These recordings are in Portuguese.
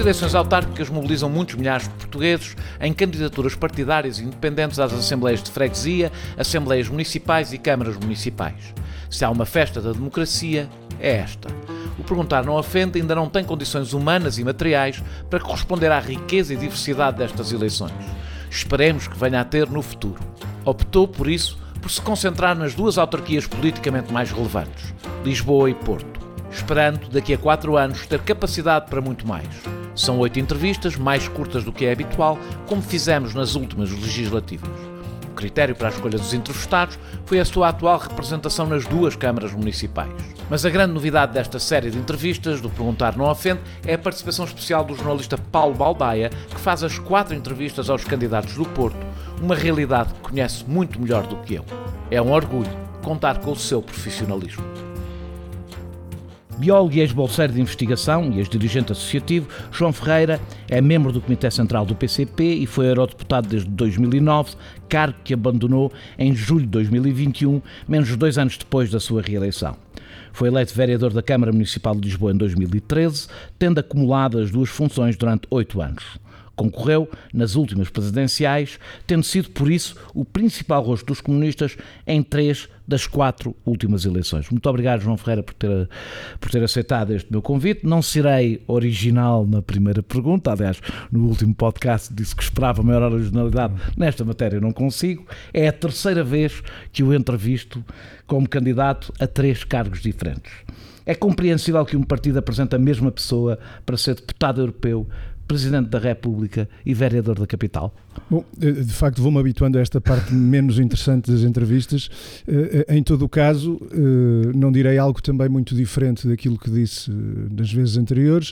eleições autárquicas mobilizam muitos milhares de portugueses em candidaturas partidárias e independentes às assembleias de freguesia, assembleias municipais e câmaras municipais. Se há uma festa da democracia, é esta. O Perguntar Não Ofende ainda não tem condições humanas e materiais para corresponder à riqueza e diversidade destas eleições. Esperemos que venha a ter no futuro. Optou, por isso, por se concentrar nas duas autarquias politicamente mais relevantes, Lisboa e Porto, esperando, daqui a 4 anos, ter capacidade para muito mais. São 8 entrevistas, mais curtas do que é habitual, como fizemos nas últimas legislativas. O critério para a escolha dos entrevistados foi a sua atual representação nas duas câmaras municipais. Mas a grande novidade desta série de entrevistas, do Perguntar Não Ofende, é a participação especial do jornalista Paulo Baldaia, que faz as 4 entrevistas aos candidatos do Porto, uma realidade que conhece muito melhor do que eu. É um orgulho contar com o seu profissionalismo. Biólogo e ex-bolseiro de investigação e ex-dirigente associativo, João Ferreira é membro do Comitê Central do PCP e foi eurodeputado desde 2009, cargo que abandonou em julho de 2021, menos de 2 anos depois da sua reeleição. Foi eleito vereador da Câmara Municipal de Lisboa em 2013, tendo acumulado as 2 funções durante 8 anos. Concorreu nas últimas presidenciais, tendo sido, por isso, o principal rosto dos comunistas em 3 das 4 últimas eleições. Muito obrigado, João Ferreira, por ter aceitado este meu convite. Não serei original na primeira pergunta, aliás, no último podcast disse que esperava maior originalidade. Nesta matéria não consigo. É a 3ª vez que o entrevisto como candidato a 3 cargos diferentes. É compreensível que um partido apresente a mesma pessoa para ser deputado europeu, Presidente da República e vereador da capital? Bom, de facto vou-me habituando a esta parte menos interessante das entrevistas. Em todo o caso, não direi algo também muito diferente daquilo que disse das vezes anteriores.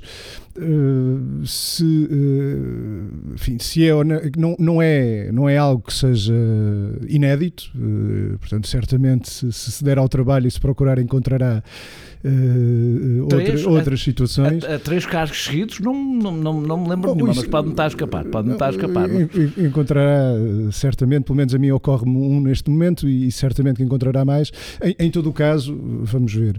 Se é ou não é algo que seja inédito, portanto certamente se der ao trabalho e se procurar encontrará outras situações. A 3 cargos seguidos não me lembro de nenhuma, mas pode-me estar a escapar. Encontrará certamente, pelo menos a mim ocorre-me um neste momento e certamente que encontrará mais. Em todo o caso, vamos ver.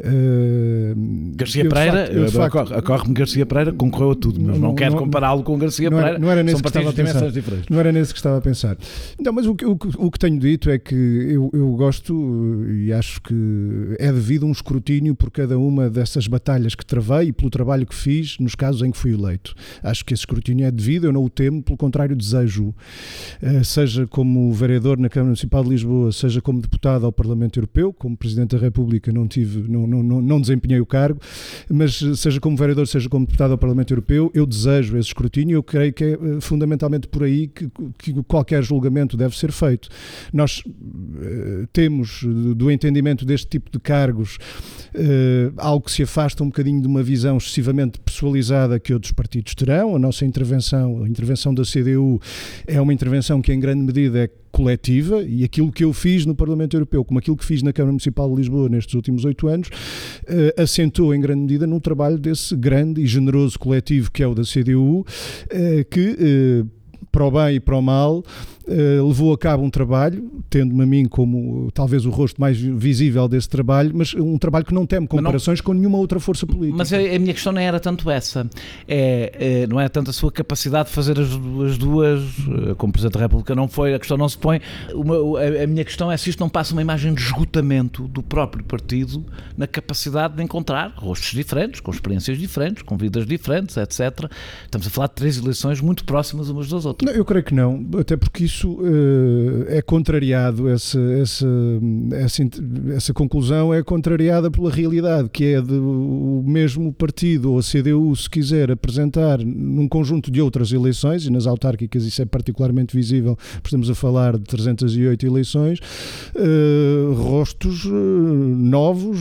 Garcia Pereira, ocorre-me Garcia Pereira, concorreu a tudo, mas não quero compará-lo com Garcia Pereira, são partidos de dimensões diferentes. Não era nesse que estava a pensar. Não, mas o que tenho dito é que eu gosto e acho que é devido a um escrutínio por cada uma dessas batalhas que travei e pelo trabalho que fiz nos casos em que fui eleito. Acho que esse escrutínio é devido, eu não o temo, pelo contrário desejo, seja como vereador na Câmara Municipal de Lisboa, seja como deputado ao Parlamento Europeu, como Presidente da República não desempenhei o cargo, mas seja como vereador, seja como deputado ao Parlamento Europeu, eu desejo esse escrutínio. Eu creio que é fundamentalmente por aí que qualquer julgamento deve ser feito. Nós temos do entendimento deste tipo de cargos algo que se afasta um bocadinho de uma visão excessivamente pessoalizada que outros partidos terão. A nossa intervenção, a intervenção da CDU, é uma intervenção que em grande medida é coletiva, e aquilo que eu fiz no Parlamento Europeu, como aquilo que fiz na Câmara Municipal de Lisboa nestes últimos 8 anos, assentou em grande medida no trabalho desse grande e generoso coletivo que é o da CDU, que para o bem e para o mal levou a cabo um trabalho, tendo-me a mim como talvez o rosto mais visível desse trabalho, mas um trabalho que não teme comparações com nenhuma outra força política. Mas a minha questão não era tanto essa, não é tanto a sua capacidade de fazer as duas, como Presidente da República não foi, a questão não se põe, a minha questão é se isto não passa uma imagem de esgotamento do próprio partido na capacidade de encontrar rostos diferentes, com experiências diferentes, com vidas diferentes, etc. Estamos a falar de 3 eleições muito próximas umas das outras. Não, eu creio que não, até porque isso é contrariado, essa conclusão é contrariada pela realidade, que é o mesmo partido, ou a CDU, se quiser apresentar num conjunto de outras eleições, e nas autárquicas isso é particularmente visível, estamos a falar de 308 eleições, rostos novos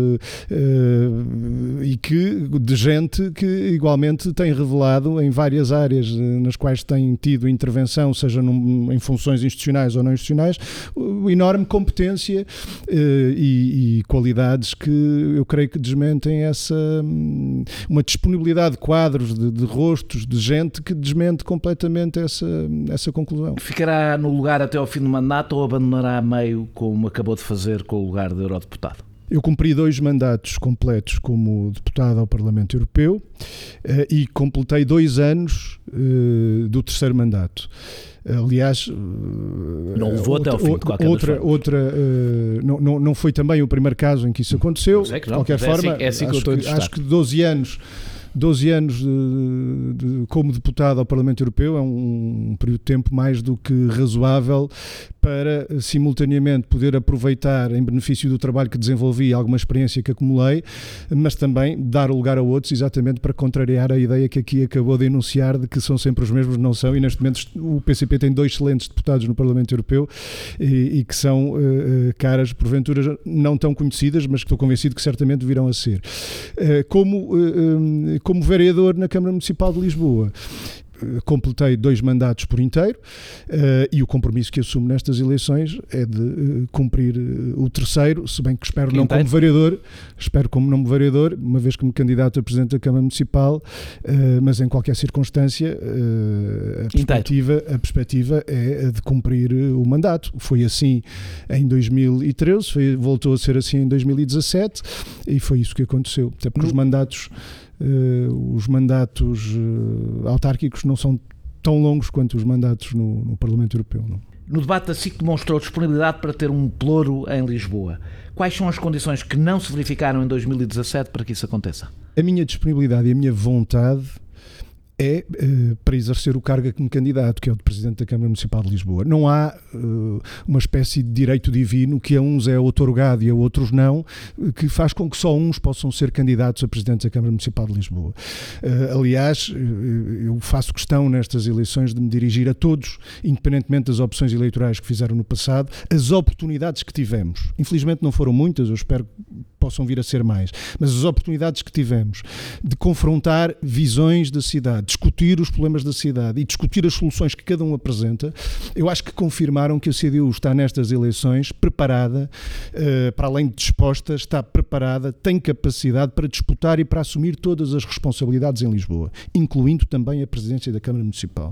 e de gente que igualmente tem revelado em várias áreas nas quais tem tido intervenção, seja em funções institucionais ou não institucionais, enorme competência e qualidades que eu creio que desmentem uma disponibilidade de quadros, de rostos, de gente que desmente completamente essa conclusão. Ficará no lugar até ao fim do mandato ou abandonará a meio, como acabou de fazer com o lugar de eurodeputado? Eu cumpri 2 mandatos completos como deputado ao Parlamento Europeu e completei 2 anos do terceiro mandato. Aliás, não levou até ao fim, de qualquer forma. Não foi também o primeiro caso em que isso aconteceu. De qualquer forma, acho que 12 anos como deputado ao Parlamento Europeu é um período de tempo mais do que razoável para simultaneamente poder aproveitar em benefício do trabalho que desenvolvi, alguma experiência que acumulei, mas também dar lugar a outros, exatamente para contrariar a ideia que aqui acabou de enunciar de que são sempre os mesmos. Não são, e neste momento o PCP tem 2 excelentes deputados no Parlamento Europeu e que são caras porventura não tão conhecidas, mas que estou convencido que certamente virão a ser. Como vereador na Câmara Municipal de Lisboa, completei 2 mandatos por inteiro e o compromisso que assumo nestas eleições é de cumprir o terceiro, se bem que espero não como vereador, uma vez que me candidato a Presidente da Câmara Municipal, mas em qualquer circunstância a perspectiva é a de cumprir o mandato. Foi assim em 2013, voltou a ser assim em 2017 e foi isso que aconteceu, até porque os mandatos autárquicos não são tão longos quanto os mandatos no Parlamento Europeu. Não? No debate, a SIC demonstrou disponibilidade para ter um pelouro em Lisboa. Quais são as condições que não se verificaram em 2017 para que isso aconteça? A minha disponibilidade e a minha vontade é para exercer o cargo a que me candidato, que é o de Presidente da Câmara Municipal de Lisboa. Não há uma espécie de direito divino que a uns é outorgado e a outros não, que faz com que só uns possam ser candidatos a Presidente da Câmara Municipal de Lisboa. Aliás, eu faço questão nestas eleições de me dirigir a todos, independentemente das opções eleitorais que fizeram no passado, as oportunidades que tivemos. Infelizmente não foram muitas, eu espero que possam vir a ser mais, mas as oportunidades que tivemos de confrontar visões da cidade, discutir os problemas da cidade e discutir as soluções que cada um apresenta, eu acho que confirmaram que a CDU está nestas eleições preparada, para além de disposta, está preparada, tem capacidade para disputar e para assumir todas as responsabilidades em Lisboa, incluindo também a presidência da Câmara Municipal.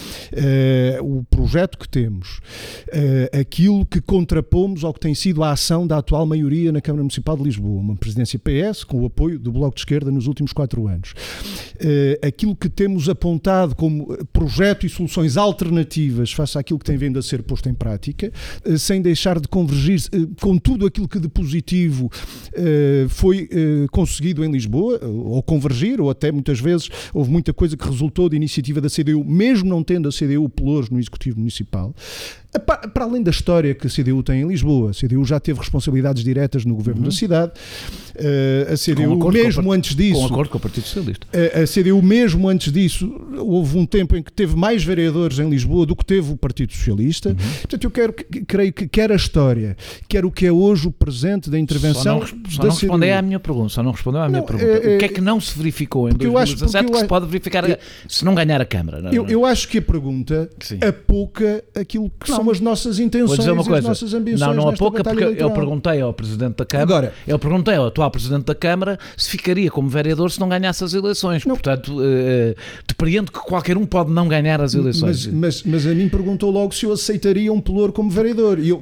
O projeto que temos, aquilo que contrapomos ao que tem sido a ação da atual maioria na Câmara Municipal de Lisboa, uma presidência PS com o apoio do Bloco de Esquerda nos últimos 4 anos. Aquilo que temos apontado como projeto e soluções alternativas face àquilo que tem vindo a ser posto em prática, sem deixar de convergir com tudo aquilo que de positivo foi conseguido em Lisboa, ou convergir, ou até muitas vezes houve muita coisa que resultou de iniciativa da CDU, mesmo não tendo a CDU pelouros no Executivo Municipal. Para além da história que a CDU tem em Lisboa, a CDU já teve responsabilidades diretas no governo da cidade, a CDU mesmo antes disso... Com acordo com o Partido Socialista. A CDU mesmo antes disso, houve um tempo em que teve mais vereadores em Lisboa do que teve o Partido Socialista. Portanto, eu creio que quer a história, quer o que é hoje o presente da intervenção da CDU. Só não respondeu à minha pergunta. O que é que não se verificou em 2017 que se pode verificar se não ganhar a Câmara? Eu acho que a pergunta apouca aquilo que são as nossas intenções e as nossas ambições. Não apouca, porque eu perguntei ao Presidente da Câmara, eu perguntei ao atual Presidente da Câmara se ficaria como vereador se não ganhasse as eleições. Não. Portanto, depreendo que qualquer um pode não ganhar as eleições. Mas a mim perguntou logo se eu aceitaria um pelouro como vereador. E eu,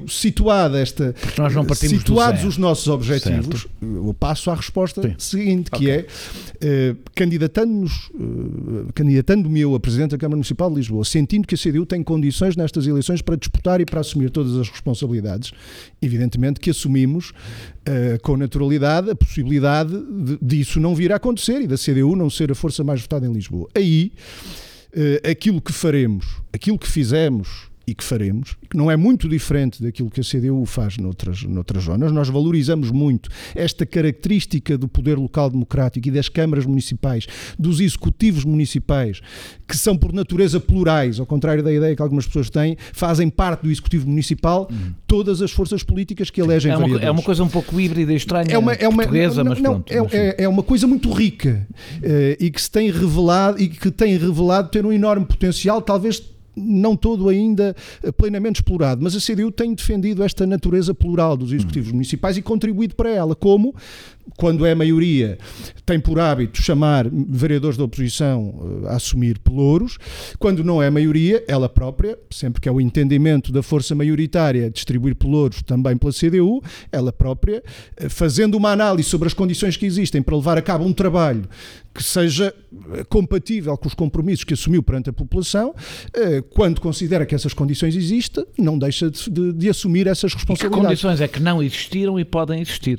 situados os nossos objetivos, certo, eu passo à resposta seguinte, que é candidatando-me eu a Presidente da Câmara Municipal de Lisboa, sentindo que a CDU tem condições nestas eleições para disputar e para assumir todas as responsabilidades, evidentemente que assumimos com naturalidade a possibilidade disso não vir a acontecer e da CDU não ser a força mais votada em Lisboa. Aí, aquilo que faremos, aquilo que fizemos e que faremos, que não é muito diferente daquilo que a CDU faz noutras zonas. Nós valorizamos muito esta característica do poder local democrático e das câmaras municipais, dos executivos municipais, que são por natureza plurais, ao contrário da ideia que algumas pessoas têm, fazem parte do executivo municipal todas as forças políticas que elegem vereadores. É uma coisa um pouco híbrida e estranha, portuguesa, mas pronto. É uma coisa muito rica e que se tem revelado ter um enorme potencial, talvez não todo ainda plenamente explorado, mas a CDU tem defendido esta natureza plural dos executivos municipais e contribuído para ela, como, quando é maioria, tem por hábito chamar vereadores da oposição a assumir pelouros, quando não é maioria, ela própria, sempre que é o entendimento da força maioritária distribuir pelouros também pela CDU, ela própria, fazendo uma análise sobre as condições que existem para levar a cabo um trabalho que seja compatível com os compromissos que assumiu perante a população, quando considera que essas condições existem, não deixa de assumir essas responsabilidades. E que condições é que não existiram e podem existir?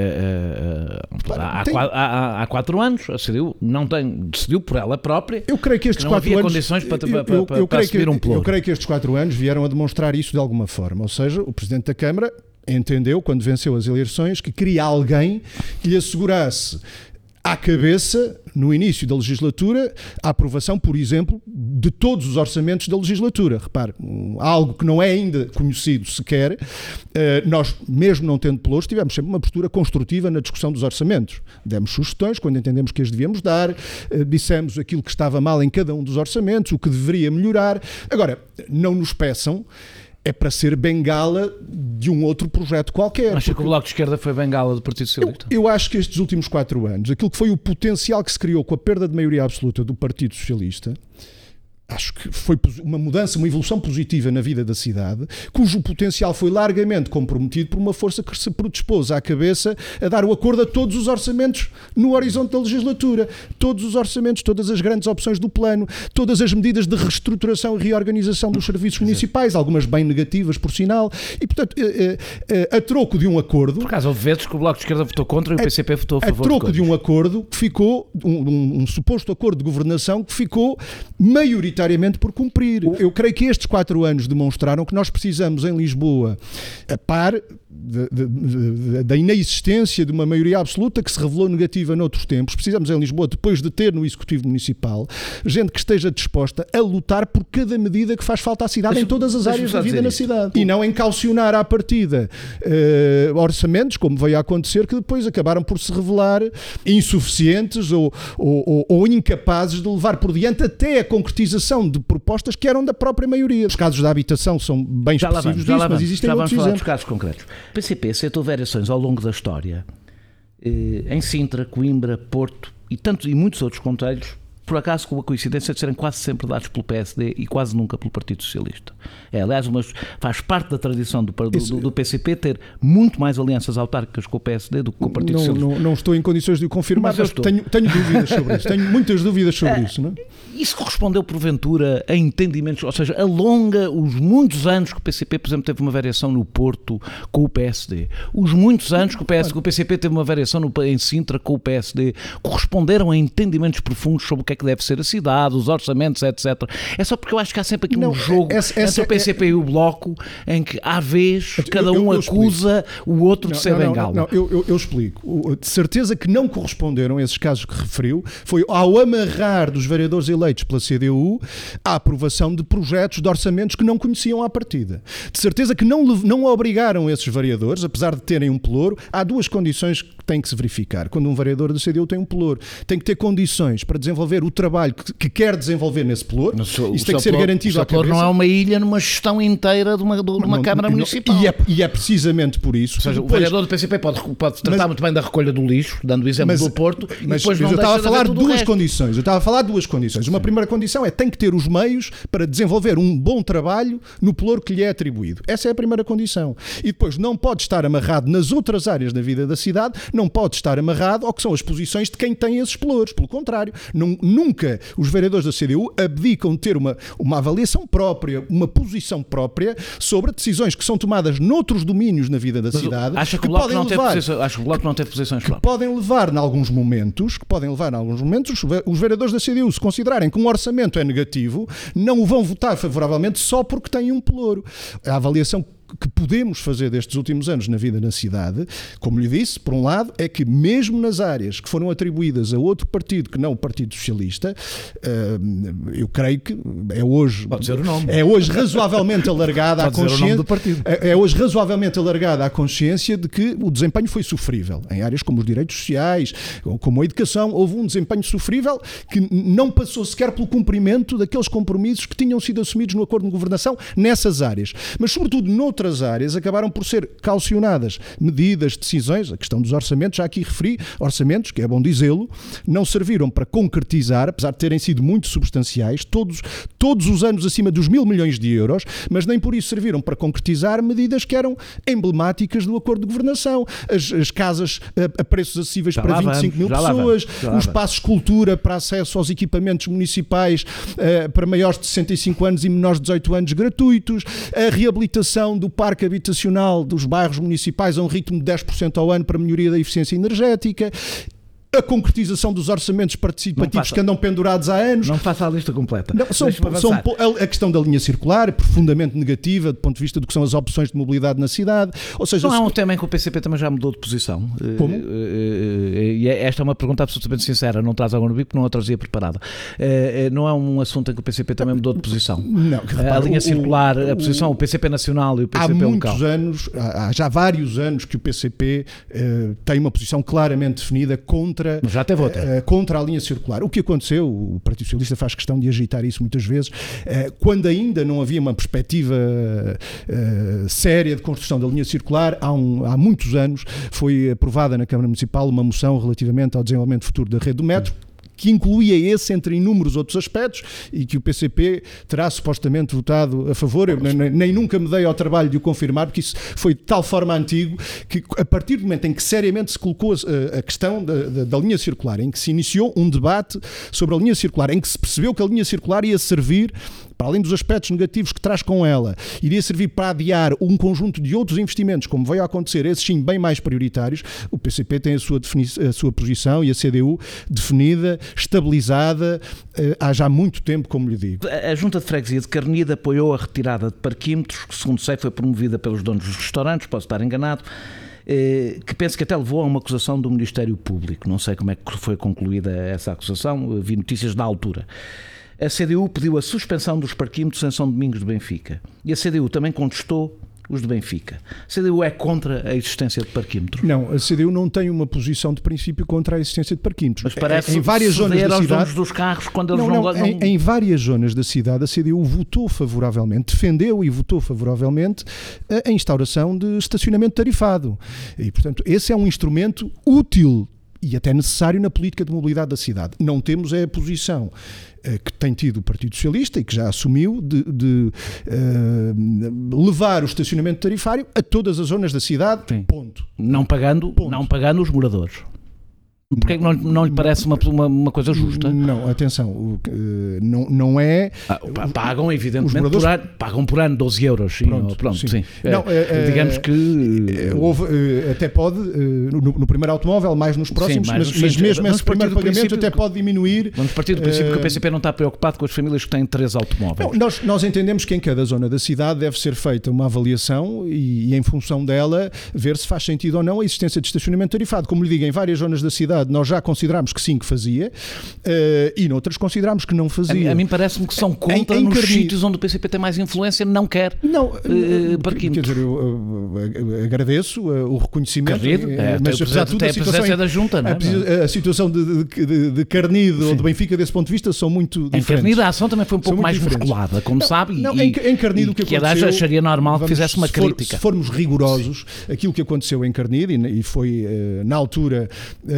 Há 4 anos a CDU decidiu por ela própria. Eu creio que estes não 4 havia anos, condições para assumir um pelouro. Eu creio que estes 4 anos vieram a demonstrar isso de alguma forma, ou seja, o Presidente da Câmara entendeu, quando venceu as eleições, que queria alguém que lhe assegurasse à cabeça, no início da legislatura, a aprovação, por exemplo, de todos os orçamentos da legislatura. Repare, algo que não é ainda conhecido sequer, nós, mesmo não tendo pelouros, tivemos sempre uma postura construtiva na discussão dos orçamentos. Demos sugestões quando entendemos que as devíamos dar, dissemos aquilo que estava mal em cada um dos orçamentos, o que deveria melhorar. Agora, não nos peçam é para ser bengala de um outro projeto qualquer. Acha que o Bloco de Esquerda foi bengala do Partido Socialista? Eu acho que estes últimos 4 anos, aquilo que foi o potencial que se criou com a perda de maioria absoluta do Partido Socialista, acho que foi uma mudança, uma evolução positiva na vida da cidade, cujo potencial foi largamente comprometido por uma força que se predispôs à cabeça a dar o acordo a todos os orçamentos no horizonte da legislatura. Todos os orçamentos, todas as grandes opções do plano, todas as medidas de reestruturação e reorganização dos serviços municipais, algumas bem negativas, por sinal, e, portanto, a troco de um acordo... Por acaso, houve vezes que o Bloco de Esquerda votou contra e o PCP votou a favor. A troco de um acordo que ficou, um suposto acordo de governação que ficou maioritariamente por cumprir. Eu creio que estes 4 anos demonstraram que nós precisamos em Lisboa, a par da inexistência de uma maioria absoluta que se revelou negativa noutros tempos, precisamos em Lisboa, depois de ter no Executivo Municipal, gente que esteja disposta a lutar por cada medida que faz falta à cidade em todas as áreas da vida na cidade. E não encalcionar à partida orçamentos, como veio a acontecer, que depois acabaram por se revelar insuficientes ou incapazes de levar por diante até a concretização de propostas que eram da própria maioria. Os casos da habitação são bem expressivos disso, mas existem outros exemplos. Dos casos concretos. O PCP aceitou variações ao longo da história em Sintra, Coimbra, Porto e muitos outros concelhos, por acaso com a coincidência de serem quase sempre dados pelo PSD e quase nunca pelo Partido Socialista. Aliás, faz parte da tradição do PCP ter muito mais alianças autárquicas com o PSD do que com o Partido Socialista. Não estou em condições de o confirmar, mas tenho dúvidas sobre isso. Tenho muitas dúvidas sobre isso. Não é? Isso correspondeu, porventura, a entendimentos, ou seja, alonga os muitos anos que o PCP, por exemplo, teve uma variação no Porto com o PSD. Os muitos anos que o PCP teve uma variação em Sintra com o PSD corresponderam a entendimentos profundos sobre o que é que deve ser a cidade, os orçamentos, etc. É só porque eu acho que há sempre aqui um jogo entre o PCP e o Bloco em que, à vez, cada um acusa o outro de ser bengala. Eu explico. De certeza que não corresponderam a esses casos que referiu, foi ao amarrar dos vereadores eleitos pela CDU a aprovação de projetos de orçamentos que não conheciam à partida. De certeza que não obrigaram esses vereadores, apesar de terem um pelouro, há 2 condições que têm que se verificar. Quando um vereador da CDU tem um pelouro, tem que ter condições para desenvolver o trabalho que quer desenvolver nesse pelouro. Isso tem que ser garantido à cabeça. O pelouro não é uma ilha numa gestão inteira de uma Câmara Municipal. E é precisamente por isso. Ou seja, o vereador do PCP pode tratar muito bem da recolha do lixo, dando o exemplo do Porto, mas depois não eu estava a falar de 2 condições. Eu estava a falar de 2 condições. Uma primeira condição é tem que ter os meios para desenvolver um bom trabalho no pelouro que lhe é atribuído. Essa é a primeira condição. E depois não pode estar amarrado nas outras áreas da vida da cidade, não pode estar amarrado ao que são as posições de quem tem esses pelouros. Pelo contrário, nunca os vereadores da CDU abdicam de ter uma avaliação própria, uma posição própria sobre decisões que são tomadas noutros domínios na vida da cidade. Acha que o Bloco não teve posições próprias? Podem levar, em alguns momentos, os vereadores da CDU, se considerarem que um orçamento é negativo, não o vão votar favoravelmente só porque têm um pelouro. A avaliação que podemos fazer destes últimos anos na vida na cidade, como lhe disse, por um lado, é que mesmo nas áreas que foram atribuídas a outro partido que não o Partido Socialista, eu creio que é hoje... Pode dizer o nome. É hoje razoavelmente alargada a consciência... do partido. É hoje razoavelmente alargada a consciência de que o desempenho foi sofrível. Em áreas como os direitos sociais, como a educação, houve um desempenho sofrível que não passou sequer pelo cumprimento daqueles compromissos que tinham sido assumidos no acordo de governação nessas áreas. Mas, sobretudo, noutras áreas, acabaram por ser calcionadas medidas, decisões. A questão dos orçamentos, já aqui referi, orçamentos, que é bom dizê-lo, não serviram para concretizar, apesar de terem sido muito substanciais, todos os anos acima dos 1.000 milhões de euros, mas nem por isso serviram para concretizar medidas que eram emblemáticas do acordo de governação. As casas a preços acessíveis já para 25 mil pessoas, os passos de cultura para acesso aos equipamentos municipais para maiores de 65 anos e menores de 18 anos gratuitos, a reabilitação do parque habitacional dos bairros municipais a um ritmo de 10% ao ano para melhoria da eficiência energética, a concretização dos orçamentos participativos que andam pendurados há anos. Não faça a lista completa. Não, a questão da linha circular é profundamente negativa do ponto de vista do que são as opções de mobilidade na cidade. Ou seja, não é um tema em que o PCP também já mudou de posição. Como? E esta é uma pergunta absolutamente sincera, não traz agora no bico, não a trazia preparada. Não é um assunto em que o PCP também mudou de posição. Não, repara, a linha circular, a posição, o PCP nacional e o PCP local. Há já vários anos que o PCP tem uma posição claramente definida já teve outra. Contra a linha circular. O que aconteceu, o Partido Socialista faz questão de agitar isso muitas vezes, quando ainda não havia uma perspectiva séria de construção da linha circular, há muitos anos foi aprovada na Câmara Municipal uma moção relativamente ao desenvolvimento futuro da rede do metro, que incluía esse entre inúmeros outros aspectos e que o PCP terá supostamente votado a favor. Eu nem nunca me dei ao trabalho de o confirmar, porque isso foi de tal forma antigo que a partir do momento em que seriamente se colocou a questão da linha circular, em que se iniciou um debate sobre a linha circular, em que se percebeu que a linha circular ia servir, para além dos aspectos negativos que traz com ela, iria servir para adiar um conjunto de outros investimentos, como veio a acontecer, esses sim bem mais prioritários, o PCP tem a sua posição e a CDU definida, estabilizada, há já muito tempo, como lhe digo. A Junta de Freguesia de Carnide apoiou a retirada de parquímetros, que segundo sei foi promovida pelos donos dos restaurantes, posso estar enganado, que penso que até levou a uma acusação do Ministério Público. Não sei como é que foi concluída essa acusação, vi notícias na altura. A CDU pediu a suspensão dos parquímetros em São Domingos de Benfica. E a CDU também contestou os de Benfica. A CDU é contra a existência de parquímetros? Não, a CDU não tem uma posição de princípio contra a existência de parquímetros. Mas parece em várias zonas da cidade, dos carros quando eles em várias zonas da cidade a CDU votou favoravelmente, defendeu e votou favoravelmente a instauração de estacionamento tarifado. E, portanto, esse é um instrumento útil e até necessário na política de mobilidade da cidade. Não temos a posição que tem tido o Partido Socialista e que já assumiu de levar o estacionamento tarifário a todas as zonas da cidade, sim. Ponto. Não pagando os moradores. Porque é que não lhe parece uma coisa justa? Não, atenção, não é... Pagam, evidentemente, pagam por ano 12 euros. Sim, pronto, sim. Não, digamos que... Houve, até pode, no primeiro automóvel, mais nos próximos, sim, mas mesmo esse primeiro pagamento até pode diminuir... Vamos partir do princípio que o PCP não está preocupado com as famílias que têm 3 automóveis. Não, nós entendemos que em cada zona da cidade deve ser feita uma avaliação e em função dela, ver se faz sentido ou não a existência de estacionamento tarifado. Como lhe digo, em várias zonas da cidade nós já considerámos que sim, que fazia, e noutras considerámos que não fazia. A mim parece-me que são contra nos sítios onde o PCP tem mais influência, não quer parquímetros. Quer dizer, eu agradeço o reconhecimento, mas apesar de tudo a situação da Junta, não é? A situação de Carnide ou de Benfica desse ponto de vista são muito diferentes. Em Carnide a ação também foi um pouco mais musculada, como sabe, em Carnide o que aconteceu, acharia normal que fizesse uma crítica. Se formos rigorosos, aquilo que aconteceu em Carnide, e foi na altura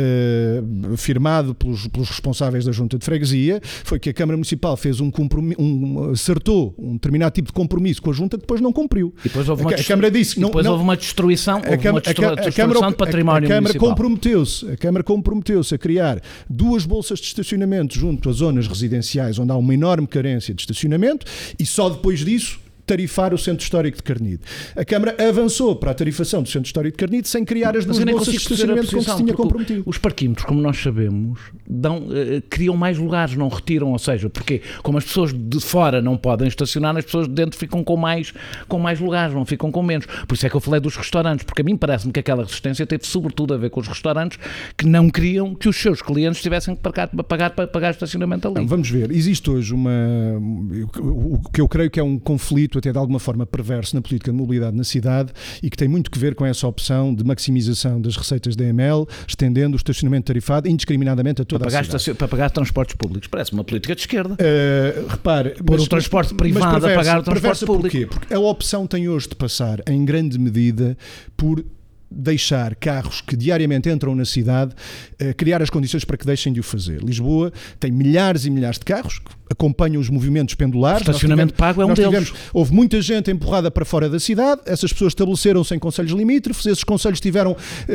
firmado pelos responsáveis da Junta de Freguesia, foi que a Câmara Municipal fez acertou um determinado tipo de compromisso com a Junta que depois não cumpriu. E depois houve a Câmara disse que houve uma destruição, de património municipal. A Câmara comprometeu-se a criar 2 bolsas de estacionamento junto às zonas residenciais onde há uma enorme carência de estacionamento e só depois disso tarifar o Centro Histórico de Carnide. A Câmara avançou para a tarifação do Centro Histórico de Carnide sem criar as duas bolsas de estacionamento como se tinha comprometido. Os parquímetros, como nós sabemos, criam mais lugares, não retiram, ou seja, porque como as pessoas de fora não podem estacionar, as pessoas de dentro ficam com mais lugares, não ficam com menos. Por isso é que eu falei dos restaurantes, porque a mim parece-me que aquela resistência teve sobretudo a ver com os restaurantes que não queriam que os seus clientes tivessem que pagar estacionamento ali. Não, vamos ver, existe hoje o que eu creio que é um conflito até de alguma forma perverso na política de mobilidade na cidade e que tem muito que ver com essa opção de maximização das receitas da EML, estendendo o estacionamento tarifado indiscriminadamente a toda a cidade. Para pagar transportes públicos, parece uma política de esquerda. Repare, pôr o transporte privado a pagar o transporte público. Porquê? Porque a opção tem hoje de passar em grande medida por deixar carros que diariamente entram na cidade, criar as condições para que deixem de o fazer. Lisboa tem milhares e milhares de carros que acompanham os movimentos pendulares. O estacionamento pago é um deles. Houve muita gente empurrada para fora da cidade, essas pessoas estabeleceram-se em concelhos limítrofes, esses concelhos tiveram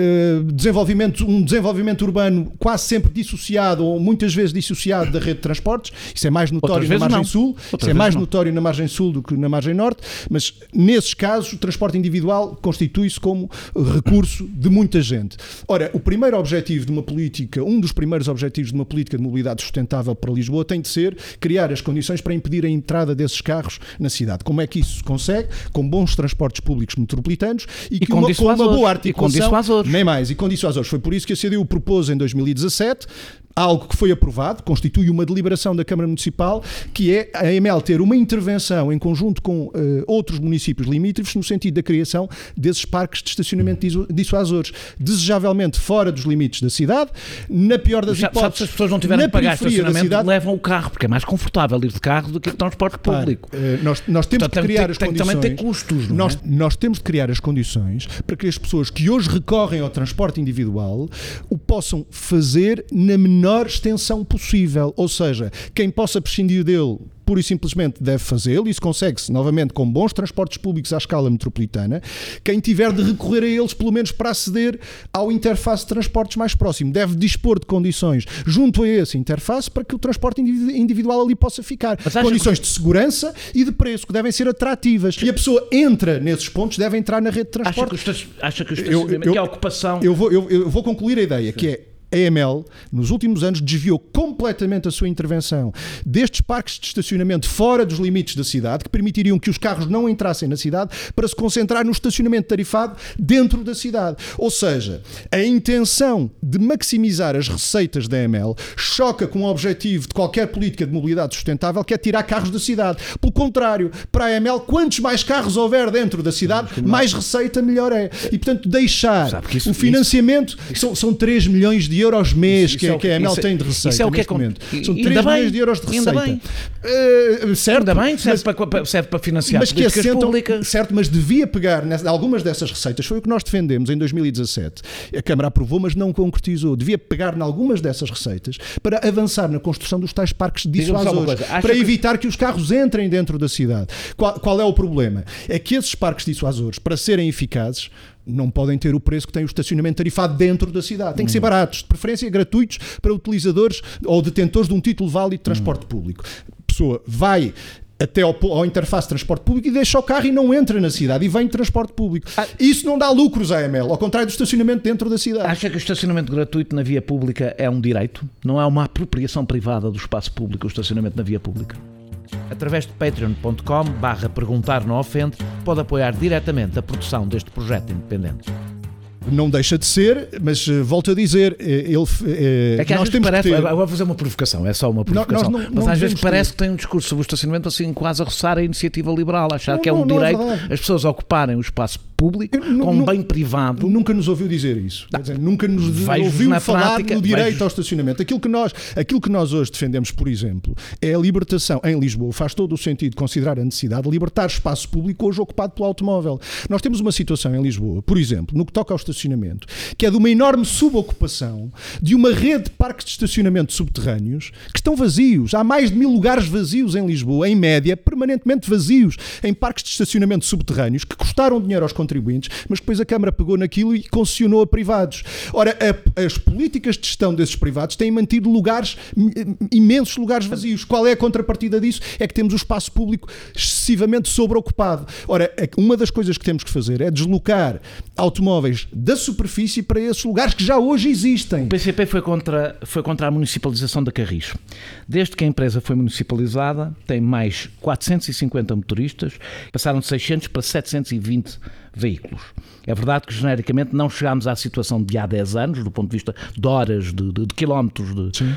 um desenvolvimento urbano quase sempre dissociado ou muitas vezes dissociado da rede de transportes. Isso é mais notório na margem sul, isso é mais notório na margem sul do que na margem norte, mas nesses casos o transporte individual constitui-se como recurso de muita gente. Ora, o primeiro objetivo de uma política, um dos primeiros objetivos de uma política de mobilidade sustentável para Lisboa tem de ser criar as condições para impedir a entrada desses carros na cidade. Como é que isso se consegue? Com bons transportes públicos metropolitanos e com uma boa articulação. Nem mais, e com dissuasores. Foi por isso que a CDU propôs em 2017 algo que foi aprovado, constitui uma deliberação da Câmara Municipal, que é a EML ter uma intervenção em conjunto com outros municípios limítrofes no sentido da criação desses parques de estacionamento dissuasores, desejavelmente fora dos limites da cidade, na pior das hipóteses, se as pessoas não tiverem que pagar estacionamento, levam o carro, porque é mais confortável ir de carro do que de transporte público. Nós temos de criar as condições. Também tem custos, não é? Nós temos de criar as condições para que as pessoas que hoje recorrem ao transporte individual o possam fazer na menor extensão possível, ou seja, quem possa prescindir dele pura e simplesmente deve fazê-lo, isso consegue-se novamente com bons transportes públicos à escala metropolitana. Quem tiver de recorrer a eles, pelo menos para aceder ao interface de transportes mais próximo, deve dispor de condições junto a esse interface para que o transporte individual ali possa ficar. Condições de segurança e de preço que devem ser atrativas. E a pessoa entra nesses pontos, deve entrar na rede de transporte. Acha que o estacionamento, que é a ocupação... Eu vou concluir a ideia, que é a EML, nos últimos anos, desviou completamente a sua intervenção destes parques de estacionamento fora dos limites da cidade, que permitiriam que os carros não entrassem na cidade, para se concentrar no estacionamento tarifado dentro da cidade. Ou seja, a intenção de maximizar as receitas da EML choca com o objetivo de qualquer política de mobilidade sustentável, que é tirar carros da cidade. Pelo contrário, para a EML, quantos mais carros houver dentro da cidade, mais receita melhor é. E, portanto, deixar o financiamento... São 3 milhões de euros mês que a EML tem de receita. Isso é o que é momento. São 3 milhões de euros de receita. Certo, ainda bem, serve para financiar mas políticas públicas. Certo, mas devia pegar algumas dessas receitas. Foi o que nós defendemos em 2017. A Câmara aprovou, mas não concretizou. Devia pegar em algumas dessas receitas para avançar na construção dos tais parques dissuasores, para evitar que os carros entrem dentro da cidade. Qual é o problema? É que esses parques dissuasores, para serem eficazes, não podem ter o preço que tem o estacionamento tarifado dentro da cidade. Tem que ser baratos, de preferência gratuitos para utilizadores ou detentores de um título válido de transporte público. A pessoa vai até ao interface de transporte público e deixa o carro e não entra na cidade e vem de transporte público. Isso não dá lucros à EML, ao contrário do estacionamento dentro da cidade. Acha que o estacionamento gratuito na via pública é um direito? Não é uma apropriação privada do espaço público o estacionamento na via pública? Através de patreon.com/perguntar-não-ofende pode apoiar diretamente a produção deste projeto independente. Não deixa de ser, mas volto a dizer, é que às vezes parece, agora vou fazer uma provocação, é só uma provocação, mas às vezes parece que tem um discurso sobre o estacionamento assim quase a roçar a iniciativa liberal, achar que é um direito as pessoas ocuparem o espaço público como bem privado. Nunca nos ouviu dizer isso. Quer dizer, nunca nos ouviu falar do direito ao estacionamento. Aquilo que nós hoje defendemos, por exemplo, é a libertação. Em Lisboa faz todo o sentido considerar a necessidade de libertar espaço público hoje ocupado pelo automóvel. Nós temos uma situação em Lisboa, por exemplo, no que toca ao estacionamento, que é de uma enorme subocupação de uma rede de parques de estacionamento subterrâneos que estão vazios. Há mais de 1000 lugares vazios em Lisboa, em média, permanentemente vazios, em parques de estacionamento subterrâneos que custaram dinheiro aos contribuintes contribuintes, mas depois a Câmara pegou naquilo e concessionou a privados. Ora, as políticas de gestão desses privados têm mantido imensos lugares vazios. Qual é a contrapartida disso? É que temos o espaço público excessivamente sobreocupado. Ora, uma das coisas que temos que fazer é deslocar automóveis da superfície para esses lugares que já hoje existem. O PCP foi contra a municipalização da Carris. Desde que a empresa foi municipalizada, tem mais 450 motoristas, passaram de 600 para 720 veículos. É verdade que genericamente não chegámos à situação de há 10 anos, do ponto de vista de horas, de quilómetros,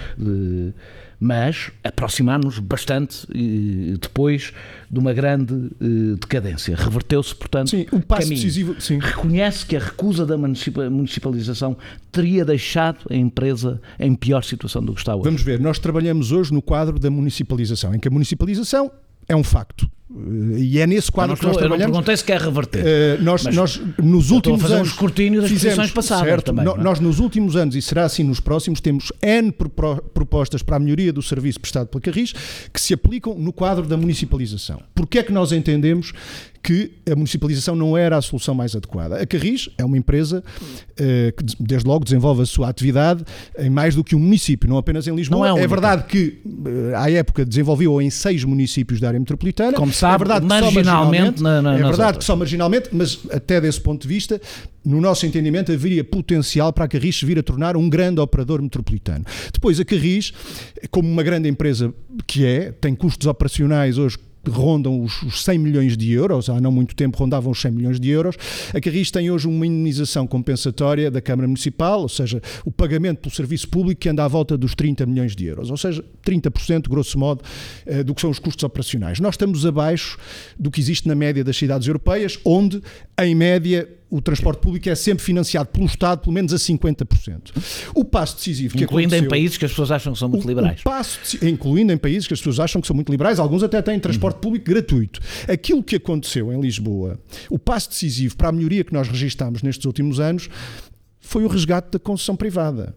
mas aproximámos-nos bastante depois de uma grande decadência. Reverteu-se, portanto, sim, o passo caminho. Decisivo, sim. Reconhece que a recusa da municipalização teria deixado a empresa em pior situação do que está hoje. Vamos ver, nós trabalhamos hoje no quadro da municipalização, em que a municipalização é um facto. E é nesse quadro que nós trabalhamos. Eu não perguntei se quer reverter. Nós nos últimos anos. Um escrutínio das posições passadas. Certo, também. Nós nos últimos anos, e será assim nos próximos, temos N propostas para a melhoria do serviço prestado pela Carris que se aplicam no quadro da municipalização. Porquê é que nós entendemos que a municipalização não era a solução mais adequada? A Carris é uma empresa que, desde logo, desenvolve a sua atividade em mais do que um município, não apenas em Lisboa. É verdade que, à época, desenvolveu em 6 municípios da área metropolitana. Como sabe, é verdade marginalmente. É verdade que só marginalmente, mas até desse ponto de vista, no nosso entendimento, haveria potencial para a Carris se vir a tornar um grande operador metropolitano. Depois, a Carris, como uma grande empresa que tem custos operacionais hoje que rondam os 100 milhões de euros, há não muito tempo rondavam os 100 milhões de euros, a Carris tem hoje uma indenização compensatória da Câmara Municipal, ou seja, o pagamento pelo serviço público que anda à volta dos 30 milhões de euros, ou seja, 30%, grosso modo, do que são os custos operacionais. Nós estamos abaixo do que existe na média das cidades europeias, onde, em média, o transporte público é sempre financiado pelo Estado, pelo menos a 50%. O passo decisivo que incluindo aconteceu... em países que as pessoas acham que são muito liberais. Incluindo em países que as pessoas acham que são muito liberais, alguns até têm transporte público gratuito. Aquilo que aconteceu em Lisboa, o passo decisivo para a melhoria que nós registámos nestes últimos anos, foi o resgate da concessão privada.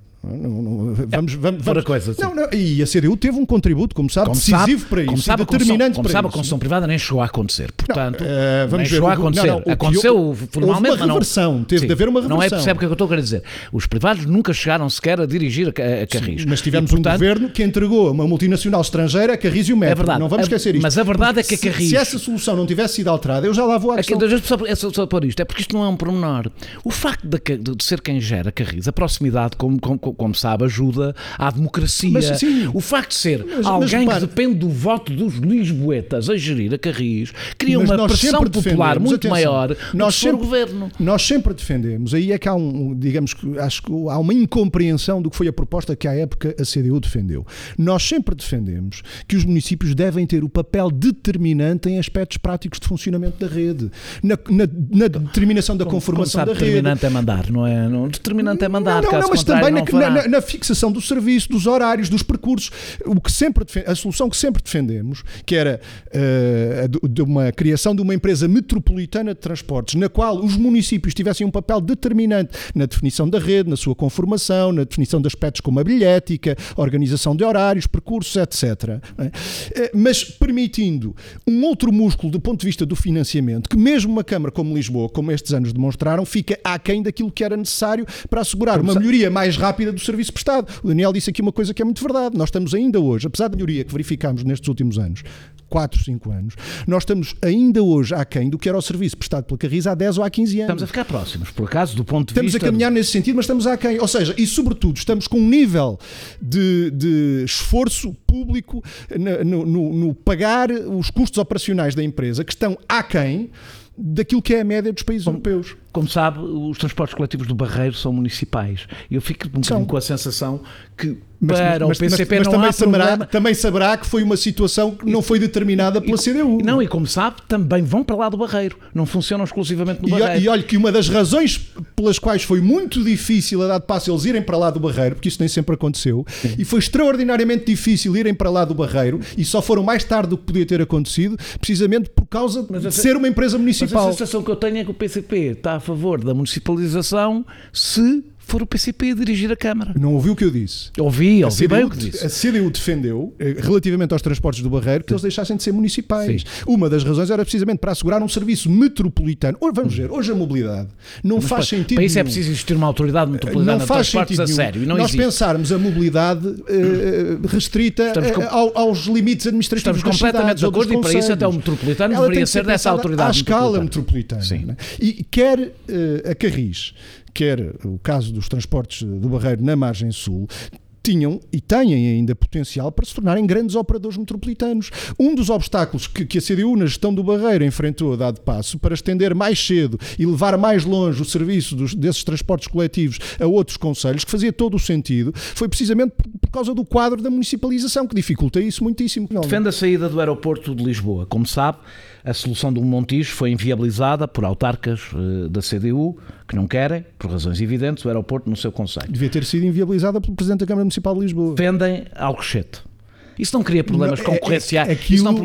Vamos coisa, e a CDU teve um contributo, como sabe, decisivo para isso, determinante para isso. A concessão privada nem chegou a acontecer, portanto, vamos ver, aconteceu formalmente, houve uma reversão, teve de haver uma reversão. Não é, percebe o que eu estou a querer dizer. Os privados nunca chegaram sequer a dirigir a Carris. Sim, mas tivemos um governo que entregou a uma multinacional estrangeira a Carris e o Metro. É verdade, não vamos esquecer isto. Mas a verdade é que a Carris... Se essa solução não tivesse sido alterada, eu já lá vou à questão. Só por isto, é porque isto não é um pormenor. O facto de ser quem gera a Carris, a proximidade, como sabe, ajuda à democracia. O facto de ser alguém que depende do voto dos lisboetas a gerir a Carris cria uma pressão popular muito maior do que o governo. Nós sempre defendemos, aí é que há acho que há uma incompreensão do que foi a proposta que à época a CDU defendeu. Nós sempre defendemos que os municípios devem ter o papel determinante em aspectos práticos de funcionamento da rede, na determinação da conformação da rede. Determinante é mandar, não é? Determinante é mandar, mas também na fixação do serviço, dos horários, dos percursos. A solução que sempre defendemos, que era de uma criação de uma empresa metropolitana de transportes, na qual os municípios tivessem um papel determinante na definição da rede, na sua conformação, na definição de aspectos como a bilhética, organização de horários, percursos, etc. Mas permitindo um outro músculo do ponto de vista do financiamento, que mesmo uma Câmara como Lisboa, como estes anos demonstraram, fica aquém daquilo que era necessário para assegurar uma melhoria mais rápida do serviço prestado. O Daniel disse aqui uma coisa que é muito verdade. Nós estamos ainda hoje, apesar da melhoria que verificámos nestes últimos anos, 4, 5 anos, nós estamos ainda hoje aquém do que era o serviço prestado pela Carris há 10 ou há 15 anos. Estamos a ficar próximos, por acaso, do ponto de vista... Estamos a caminhar nesse sentido, mas estamos aquém. Ou seja, e sobretudo, estamos com um nível de esforço público no pagar os custos operacionais da empresa que estão aquém daquilo que é a média dos países europeus. Como sabe, os transportes coletivos do Barreiro são municipais. Eu fico um bocadinho com a sensação que para o PCP não há problema. Também saberá que foi uma situação que não foi determinada pela CDU. Não, e como sabe, também vão para lá do Barreiro. Não funcionam exclusivamente no Barreiro. E olha que uma das razões pelas quais foi muito difícil a dado passo eles irem para lá do Barreiro, porque isso nem sempre aconteceu, e foi extraordinariamente difícil irem para lá do Barreiro, e só foram mais tarde do que podia ter acontecido, precisamente por causa de ser uma empresa municipal. Mas a sensação que eu tenho é que o PCP está a favor da municipalização se for o PCP a dirigir a Câmara. Não ouviu o que eu disse? Ouvi bem o que disse. A CDU defendeu, relativamente aos transportes do Barreiro, que eles deixassem de ser municipais. Sim. Uma das razões era precisamente para assegurar um serviço metropolitano. Vamos ver, hoje a mobilidade não faz sentido para isso nenhum. É preciso existir uma autoridade metropolitana de transportes a sério. E não nós pensarmos a mobilidade restrita aos limites administrativos. Estamos completamente de acordo, e para isso até o metropolitano deveria ser dessa autoridade à escala metropolitana. Sim. Né? E quer a Carris, quer o caso dos transportes do Barreiro na margem sul, tinham e têm ainda potencial para se tornarem grandes operadores metropolitanos. Um dos obstáculos que a CDU na gestão do Barreiro enfrentou a dado passo para estender mais cedo e levar mais longe o serviço desses transportes coletivos a outros concelhos, que fazia todo o sentido, foi precisamente por causa do quadro da municipalização, que dificulta isso muitíssimo. Defende a saída do aeroporto de Lisboa. Como sabe, a solução do Montijo foi inviabilizada por autarcas da CDU, que não querem, por razões evidentes, o aeroporto no seu concelho. Devia ter sido inviabilizada pelo Presidente da Câmara Municipal de Lisboa. Defendem Alcochete. Isso não cria problemas concorrenciais? Isso não,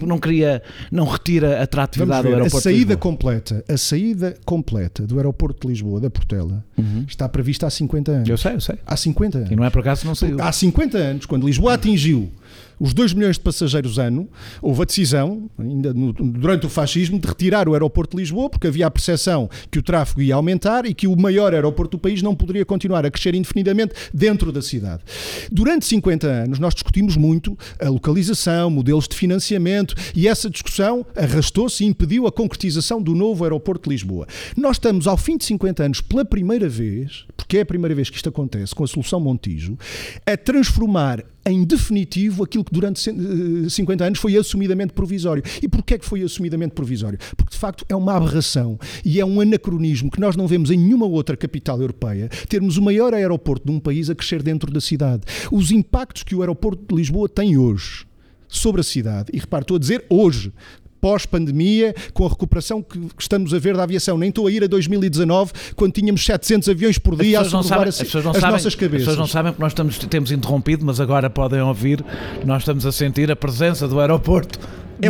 não retira a atratividade do aeroporto de Lisboa? A saída completa do aeroporto de Lisboa, da Portela, está prevista há 50 anos. Eu sei. Há 50 anos. E não é por acaso não saiu. Há 50 anos, quando Lisboa atingiu os 2 milhões de passageiros ano, houve a decisão, ainda durante o fascismo, de retirar o aeroporto de Lisboa, porque havia a percepção que o tráfego ia aumentar e que o maior aeroporto do país não poderia continuar a crescer indefinidamente dentro da cidade. Durante 50 anos nós discutimos muito a localização, modelos de financiamento, e essa discussão arrastou-se e impediu a concretização do novo aeroporto de Lisboa. Nós estamos ao fim de 50 anos, pela primeira vez, porque é a primeira vez que isto acontece com a solução Montijo, a transformar em definitivo aquilo que durante 50 anos foi assumidamente provisório. E porquê é que foi assumidamente provisório? Porque de facto é uma aberração e é um anacronismo que nós não vemos em nenhuma outra capital europeia, termos o maior aeroporto de um país a crescer dentro da cidade. Os impactos que o aeroporto de Lisboa tem hoje sobre a cidade, e repare, estou a dizer hoje, pós-pandemia, com a recuperação que estamos a ver da aviação. Nem estou a ir a 2019, quando tínhamos 700 aviões por dia a sobrevoar as nossas cabeças. As pessoas não sabem que nós temos interrompido, mas agora podem ouvir, nós estamos a sentir a presença do aeroporto. É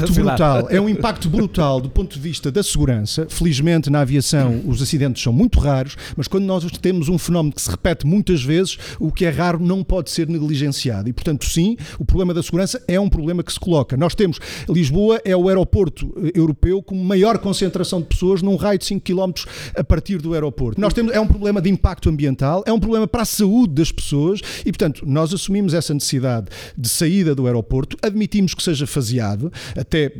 um impacto brutal do ponto de vista da segurança. Felizmente na aviação os acidentes são muito raros, mas quando nós temos um fenómeno que se repete muitas vezes, o que é raro não pode ser negligenciado. E portanto sim, o problema da segurança é um problema que se coloca. Nós temos, Lisboa é o aeroporto europeu com maior concentração de pessoas num raio de 5 km a partir do aeroporto. É um problema de impacto ambiental, é um problema para a saúde das pessoas e portanto nós assumimos essa necessidade de saída do aeroporto, admitimos que seja faseado, até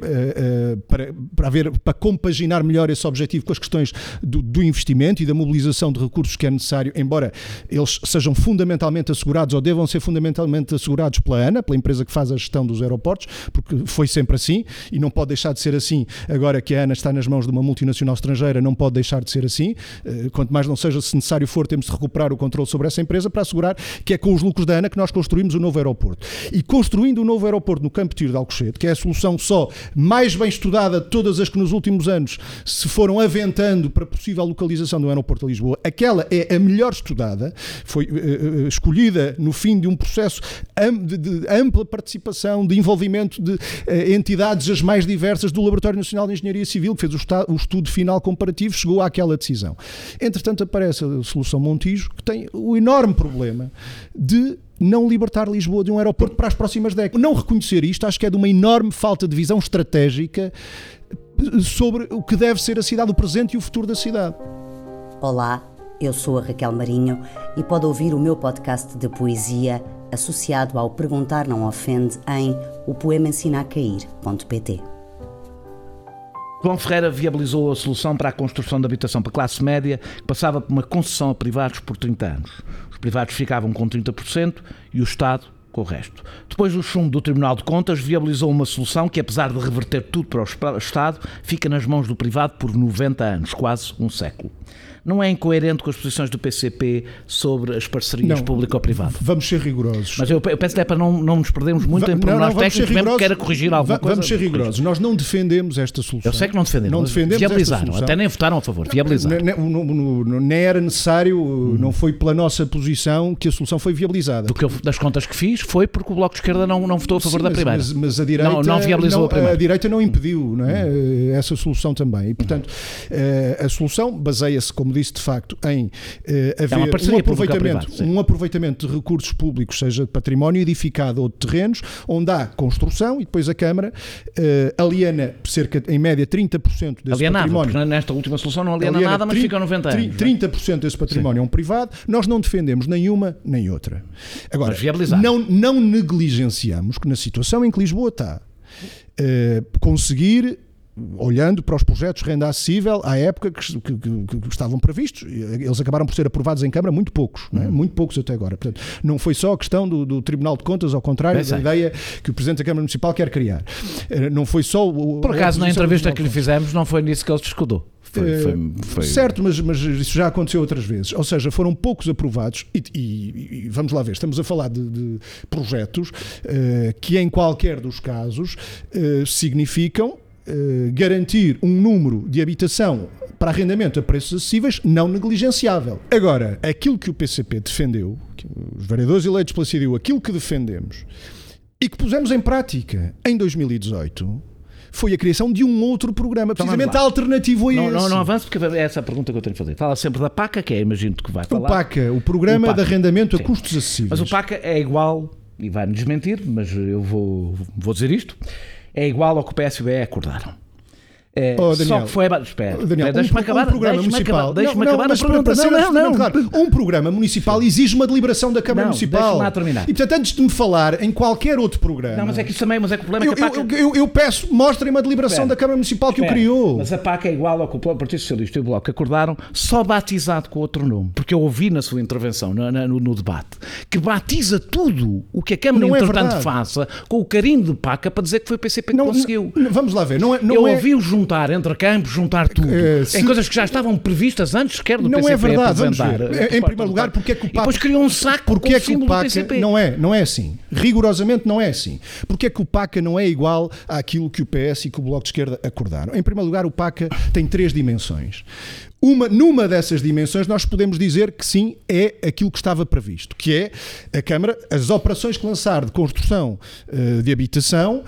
para compaginar melhor esse objetivo com as questões do investimento e da mobilização de recursos que é necessário, embora eles sejam fundamentalmente assegurados ou devam ser fundamentalmente assegurados pela ANA, pela empresa que faz a gestão dos aeroportos, porque foi sempre assim e não pode deixar de ser assim agora que a ANA está nas mãos de uma multinacional estrangeira, não pode deixar de ser assim, quanto mais não seja, se necessário for, temos de recuperar o controle sobre essa empresa para assegurar que é com os lucros da ANA que nós construímos o novo aeroporto. E construindo o novo aeroporto no Campo de Tiro de Alcochete, que é a solução só mais bem estudada de todas as que nos últimos anos se foram aventando para a possível localização do aeroporto de Lisboa, aquela é a melhor estudada, foi escolhida no fim de um processo de ampla participação, de envolvimento de entidades as mais diversas do Laboratório Nacional de Engenharia Civil, que fez o estudo final comparativo, chegou àquela decisão. Entretanto aparece a solução Montijo, que tem o enorme problema de não libertar Lisboa de um aeroporto para as próximas décadas. Não reconhecer isto, acho que é de uma enorme falta de visão estratégica sobre o que deve ser a cidade, o presente e o futuro da cidade. Olá, eu sou a Raquel Marinho e pode ouvir o meu podcast de poesia associado ao Perguntar Não Ofende em opoemaensinacair.pt. João Ferreira viabilizou a solução para a construção de habitação para classe média, que passava por uma concessão a privados por 30 anos. Os privados ficavam com 30% e o Estado com o resto. Depois do chumbo do Tribunal de Contas, viabilizou uma solução que, apesar de reverter tudo para o Estado, fica nas mãos do privado por 90 anos, quase um século. Não é incoerente com as posições do PCP sobre as parcerias público-privado? Vamos ser rigorosos. Mas eu penso que é para não nos perdermos muito em pormenores técnicos, mesmo que queira corrigir alguma coisa. Vamos ser rigorosos. Nós não defendemos esta solução. Eu sei que não defendemos viabilizaram, até nem votaram a favor, viabilizaram. Nem era necessário, não foi pela nossa posição que a solução foi viabilizada. Das contas que fiz foi porque o Bloco de Esquerda não votou a favor da primeira. Mas a direita não viabilizou a primeira. A direita não impediu, não é? Essa solução também. E, portanto, a solução baseia-se prevê-se, como disse, de facto, em haver um aproveitamento de recursos públicos, seja de património edificado ou de terrenos, onde há construção e depois a Câmara aliena cerca, em média, 30% desse património. Porque nesta última solução não aliena nada, mas fica 90 anos. 30% desse património é um privado. Nós não defendemos nenhuma nem outra. Agora, não negligenciamos que na situação em que Lisboa está, conseguir, olhando para os projetos de renda acessível à época que estavam previstos, eles acabaram por ser aprovados em Câmara muito poucos, não é? Muito poucos até agora. Portanto, não foi só a questão do Tribunal de Contas, ao contrário da ideia que o Presidente da Câmara Municipal quer criar. Não foi só por acaso, na entrevista que lhe fizemos, não foi nisso que ele discutiu. Foi... Certo, mas isso já aconteceu outras vezes. Ou seja, foram poucos aprovados e vamos lá ver, estamos a falar de projetos que em qualquer dos casos significam garantir um número de habitação para arrendamento a preços acessíveis não negligenciável. Agora, aquilo que o PCP defendeu, que os vereadores eleitos pela CDU, aquilo que defendemos e que pusemos em prática em 2018... foi a criação de um outro programa, precisamente alternativo a esse. Não avanço, porque é essa a pergunta que eu tenho de fazer. Fala sempre da PACA, que imagino que vai falar. O PACA, o Programa de Arrendamento a Custos Acessíveis. Mas o PACA é igual, e vai-me desmentir, mas eu vou dizer isto, é igual ao que o PSB acordaram. Daniel, só que foi... Espera, Daniel, deixa-me acabar. Um programa municipal... Deixa-me acabar a pergunta. Um programa municipal exige uma deliberação da Câmara Municipal. Deixa-me lá terminar. E, portanto, antes de me falar em qualquer outro programa... Não, mas é que isso também, mas é que o problema é que a PACA... Eu peço, mostrem uma deliberação da Câmara Municipal que o criou. Mas a PACA é igual ao que o Partido Socialista e o Bloco acordaram, só batizado com outro nome. Porque eu ouvi na sua intervenção, no debate, que batiza tudo o que a Câmara, entretanto, faça, com o carinho de PACA para dizer que foi o PCP que conseguiu. Vamos lá ver. Eu ouvi-o juntar entre campos, juntar tudo. Em coisas que já estavam previstas antes sequer do PCP. Não é verdade, vamos ver. Em primeiro lugar, porque é que o PACA... E depois criou um saco porque é que o PCP... Não é assim. Rigorosamente não é assim. Porque é que o PACA não é igual àquilo que o PS e que o Bloco de Esquerda acordaram? Em primeiro lugar, o PACA tem 3 dimensões. Numa dessas dimensões nós podemos dizer que sim, é aquilo que estava previsto, que é a Câmara, as operações que lançar de construção de habitação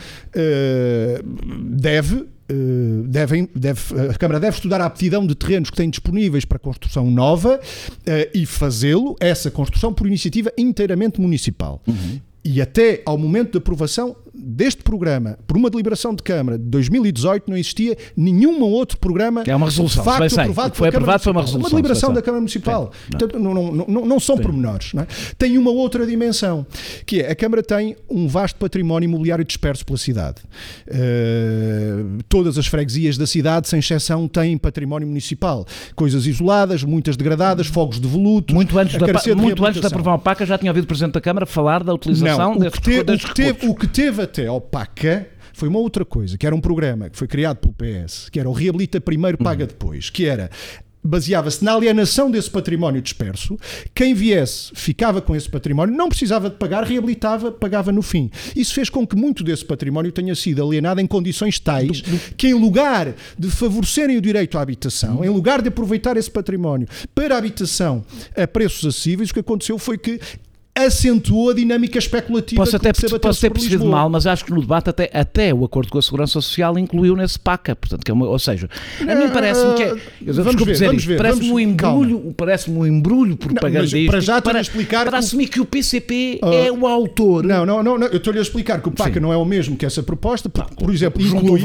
a Câmara deve estudar a aptidão de terrenos que tem disponíveis para construção nova e fazê-lo, essa construção, por iniciativa inteiramente municipal. E até ao momento de aprovação deste programa, por uma deliberação de Câmara de 2018, não existia nenhum outro programa é uma resolução, de facto aprovado foi aprovado, foi uma resolução. Uma deliberação da Câmara Municipal. Portanto, não são pormenores. Não é? Tem uma outra dimensão, que é a Câmara tem um vasto património imobiliário disperso pela cidade. Todas as freguesias da cidade, sem exceção, têm património municipal. Coisas isoladas, muitas degradadas, fogos de voluto. Muito antes de aprovar o PACA, já tinha ouvido o Presidente da Câmara falar da utilização o que teve até ao PACA foi uma outra coisa, que era um programa que foi criado pelo PS, que era o Reabilita Primeiro, Paga Depois, que era... baseava-se na alienação desse património disperso. Quem viesse ficava com esse património, não precisava de pagar, reabilitava, pagava no fim. Isso fez com que muito desse património tenha sido alienado em condições tais que, em lugar de favorecerem o direito à habitação, em lugar de aproveitar esse património para a habitação a preços acessíveis, o que aconteceu foi que acentuou a dinâmica especulativa. Posso ter percebido mal, mas acho que no debate até o acordo com a Segurança Social incluiu nesse PACA, portanto, ou seja, a mim parece-me que é, parece-me um embrulho propagandístico para assumir que o PCP é o autor. Não, eu estou-lhe a explicar que o PACA não é o mesmo que essa proposta, porque, por exemplo,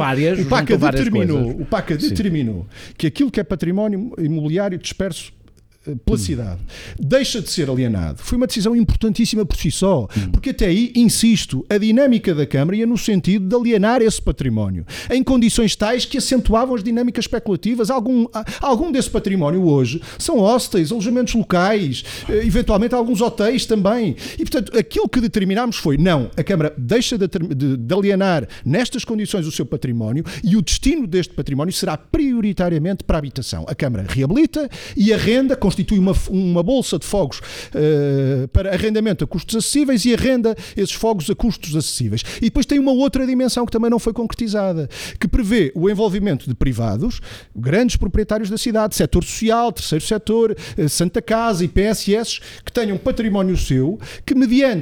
o PACA determinou que aquilo que é património imobiliário disperso pela cidade, deixa de ser alienado. Foi uma decisão importantíssima por si só, porque até aí, insisto, a dinâmica da Câmara ia no sentido de alienar esse património, em condições tais que acentuavam as dinâmicas especulativas. Algum desse património hoje são hostels, alojamentos locais, eventualmente alguns hotéis também. E, portanto, aquilo que determinámos foi, não, a Câmara deixa de alienar nestas condições o seu património e o destino deste património será prioritariamente para a habitação. A Câmara reabilita e arrenda, constitui uma bolsa de fogos para arrendamento a custos acessíveis e arrenda esses fogos a custos acessíveis. E depois tem uma outra dimensão que também não foi concretizada, que prevê o envolvimento de privados, grandes proprietários da cidade, setor social, terceiro setor, Santa Casa e PSS, que tenham património seu, que mediante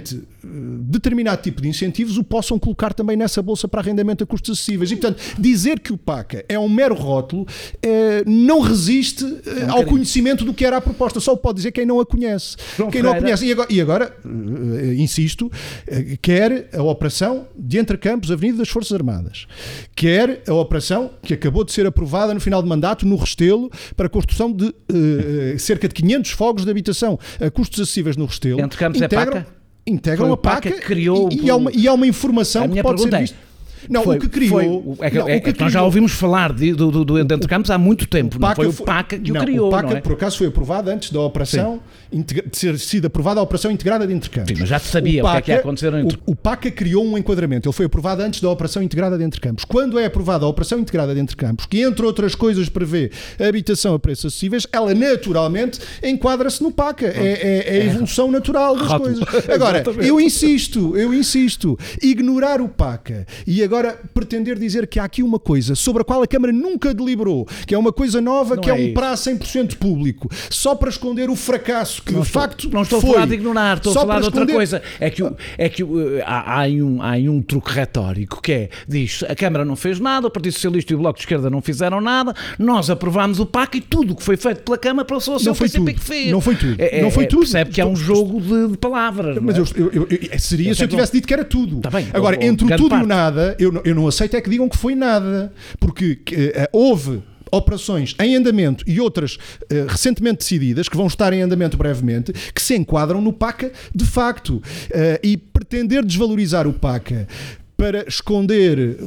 determinado tipo de incentivos o possam colocar também nessa bolsa para arrendamento a custos acessíveis. E, portanto, dizer que o PACA é um mero rótulo não resiste ao conhecimento do que era a proposta. Só pode dizer quem não a conhece. Quem não a conhece. E agora insisto, quer a operação de Entrecampos, Avenida das Forças Armadas, quer a operação que acabou de ser aprovada no final de mandato no Restelo para a construção de cerca de 500 fogos de habitação a custos acessíveis no Restelo. Entrecampos é PACA? Integram a PACA que criou e há uma informação que pode ser vista. Não, o que criou... Nós já ouvimos falar do Entrecampos há muito tempo. Não foi o PACA que o criou. O PACA, por acaso, foi aprovado antes da operação, de ter sido aprovada a operação integrada de Entrecampos. Sim, mas já se sabia o que é ia acontecer. O PACA criou um enquadramento. Ele foi aprovado antes da operação integrada de Entrecampos. Quando é aprovada a operação integrada de Entrecampos, que entre outras coisas prevê a habitação a preços acessíveis, ela naturalmente enquadra-se no PACA. É a evolução natural das coisas. Agora, eu insisto, ignorar o PACA e agora pretender dizer que há aqui uma coisa sobre a qual a Câmara nunca deliberou, que é uma coisa nova, que é um prazo 100% público, só para esconder o fracasso que de facto não estou a falar de ignorar, estou a falar de outra coisa. Há um truque retórico que é, diz, a Câmara não fez nada, o Partido Socialista e o Bloco de Esquerda não fizeram nada, nós aprovámos o PAC e tudo o que foi feito pela Câmara passou a ser o princípio que fez. Não foi tudo. Não foi tudo. Percebe que é um jogo de palavras. Mas seria se eu tivesse dito que era tudo. Tá bem, agora, entre o tudo e o nada, eu não aceito é que digam que foi nada, porque houve operações em andamento e outras recentemente decididas, que vão estar em andamento brevemente, que se enquadram no PACA de facto. E pretender desvalorizar o PACA para esconder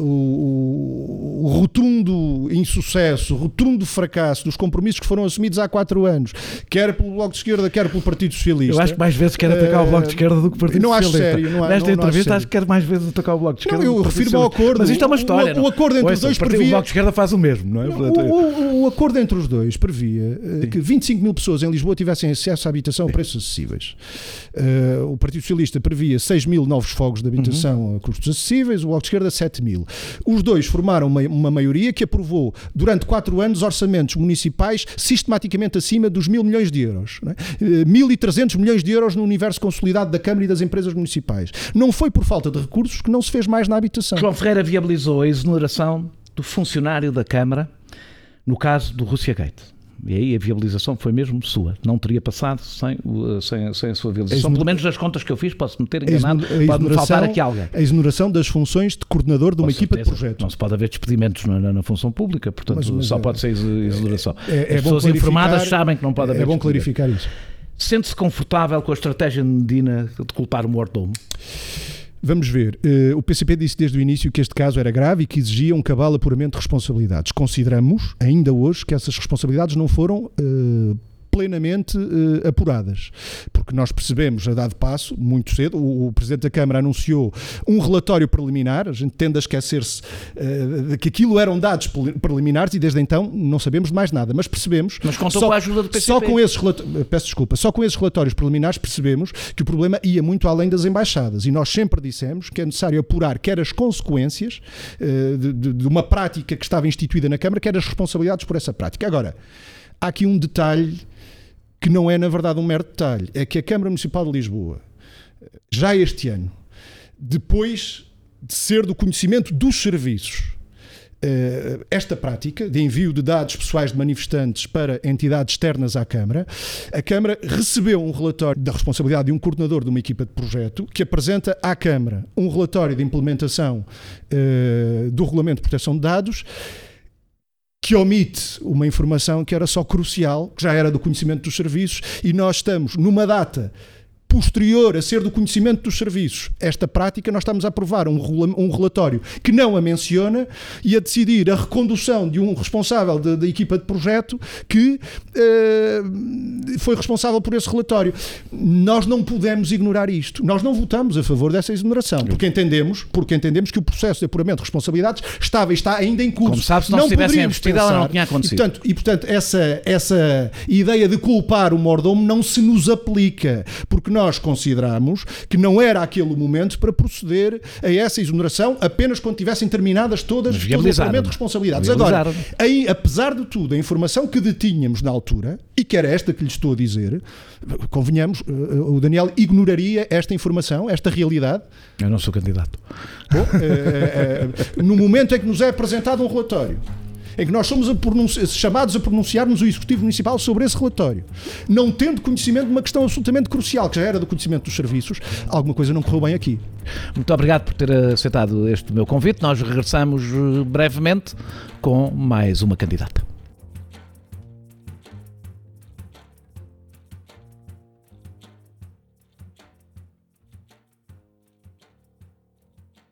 o rotundo insucesso, o rotundo fracasso dos compromissos que foram assumidos há 4 anos, quer pelo Bloco de Esquerda, quer pelo Partido Socialista. Eu acho que mais vezes quer atacar o Bloco de Esquerda do que o Partido Socialista. Não acho sério. Nesta entrevista acho que quer mais vezes atacar o Bloco de Esquerda. Não, eu refiro-me ao acordo. Mas isto é uma história. O acordo entre os dois previa... O Bloco de Esquerda faz o mesmo, não é? O acordo entre os dois previa que 25 mil pessoas em Lisboa tivessem acesso à habitação a preços acessíveis. O Partido Socialista previa 6 mil novos fogos de habitação a custos acessíveis, o Bloco de Esquerda 7 mil. Os dois formaram uma maioria que aprovou durante 4 anos orçamentos municipais sistematicamente acima dos 1.000 milhões de euros. Não é? 1.300 milhões de euros no universo consolidado da Câmara e das empresas municipais. Não foi por falta de recursos que não se fez mais na habitação. João Ferreira viabilizou a exoneração do funcionário da Câmara no caso do Rússia Gate. E aí a viabilização foi mesmo sua. Não teria passado sem a sua viabilização. Pelo menos das contas que eu fiz, posso-me ter enganado, pode-me faltar aqui alguém. A exoneração das funções de coordenador de uma equipa de projeto. Não se pode haver despedimentos na função pública, portanto mas só pode ser exoneração. As pessoas informadas sabem que não pode haver. É bom clarificar isso. Sente-se confortável com a estratégia de Medina de culpar o mordomo? Vamos ver. O PCP disse desde o início que este caso era grave e que exigia um cabal apuramento de responsabilidades. Consideramos, ainda hoje, que essas responsabilidades não foram plenamente apuradas, porque nós percebemos a dado passo, muito cedo, o Presidente da Câmara anunciou um relatório preliminar, a gente tende a esquecer-se que aquilo eram dados preliminares e desde então não sabemos mais nada, mas percebemos... Mas contou com a ajuda do PCP. Só com esses relatórios preliminares percebemos que o problema ia muito além das embaixadas e nós sempre dissemos que é necessário apurar quer as consequências de uma prática que estava instituída na Câmara, quer as responsabilidades por essa prática. Agora, há aqui um detalhe que não é, na verdade, um mero detalhe. É que a Câmara Municipal de Lisboa, já este ano, depois de ser do conhecimento dos serviços, esta prática de envio de dados pessoais de manifestantes para entidades externas à Câmara, a Câmara recebeu um relatório da responsabilidade de um coordenador de uma equipa de projeto que apresenta à Câmara um relatório de implementação do Regulamento de Proteção de Dados que omite uma informação que era só crucial, que já era do conhecimento dos serviços, e nós estamos numa data posterior a ser do conhecimento dos serviços. Esta prática, nós estamos a aprovar um relatório que não a menciona e a decidir a recondução de um responsável da equipa de projeto que foi responsável por esse relatório. Nós não podemos ignorar isto. Nós não votamos a favor dessa exoneração, porque entendemos que o processo de apuramento de responsabilidades estava e está ainda em curso. Como sabe, se não tivessem investido, ela não tinha acontecido. E portanto essa ideia de culpar o mordomo não se nos aplica, porque nós consideramos que não era aquele o momento para proceder a essa exoneração apenas quando tivessem terminadas todas o pagamento de responsabilidades. Agora, aí, apesar de tudo, a informação que detínhamos na altura, e que era esta que lhe estou a dizer, convenhamos, o Daniel ignoraria esta informação, esta realidade? Eu não sou candidato. Bom, no momento em que nos é apresentado um relatório, em que nós somos chamados a pronunciar-nos o Executivo Municipal sobre esse relatório, não tendo conhecimento de uma questão absolutamente crucial, que já era do conhecimento dos serviços, alguma coisa não correu bem aqui. Muito obrigado por ter aceitado este meu convite. Nós regressamos brevemente com mais uma candidata.